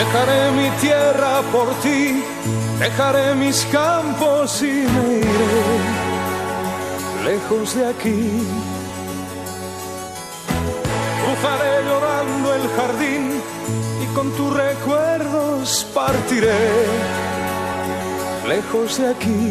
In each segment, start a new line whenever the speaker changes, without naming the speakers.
Dejaré mi tierra por ti, dejaré mis campos y me iré lejos de aquí. Cruzaré llorando el jardín y con tus recuerdos partiré lejos de aquí.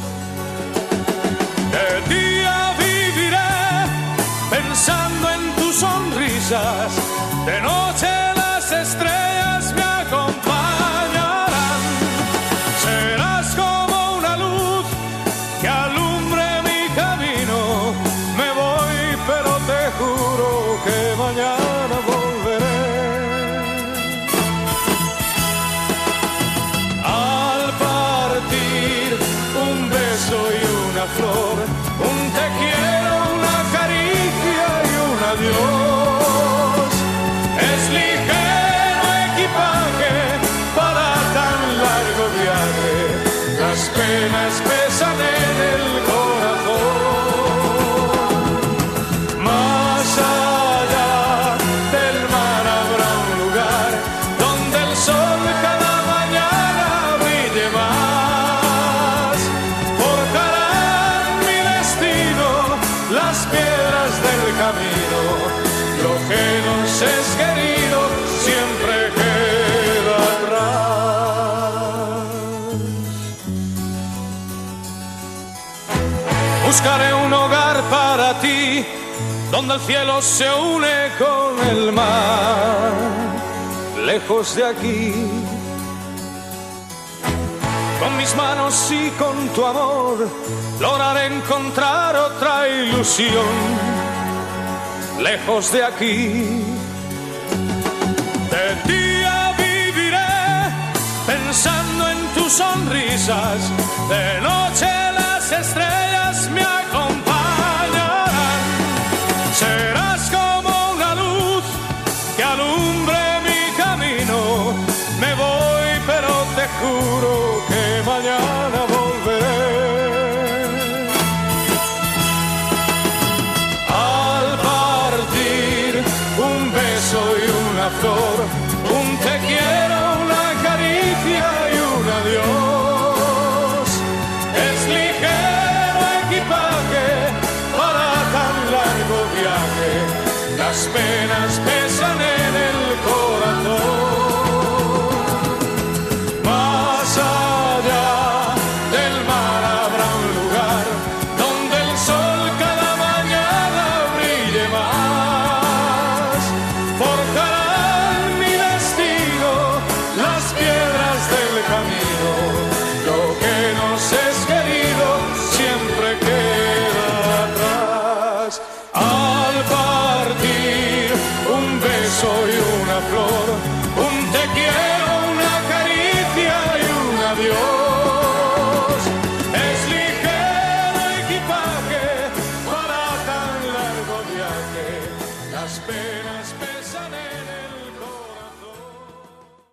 De día viviré pensando en tus sonrisas, de noche las estrellas me acompañarán. Serás como una luz que alumbre mi camino. Me voy, pero te juro que mañana volveré. Al partir, un beso y una flor, un te quiero, una caricia y un adiós. Es ligero equipaje para tan largo viaje, las penas pesan en el corazón. Más allá del mar habrá un lugar donde el sol cada mañana brille más. Forjarán mi destino las piedras del camino, lo que nos es querido siempre queda atrás. Buscaré un hogar para ti, donde el cielo se une con el mar, lejos de aquí. Con mis manos y con tu amor lograré encontrar otra ilusión, lejos de aquí. De día viviré pensando en tus sonrisas, de noche las estrellas me acompañarán. Serás como una luz que alumbre mi camino. Me voy, pero te juro que mañana volveré. Al partir, un beso y una flor, un te quiero, una caricia y un adiós. Es ligero equipaje para tan largo viaje, las penas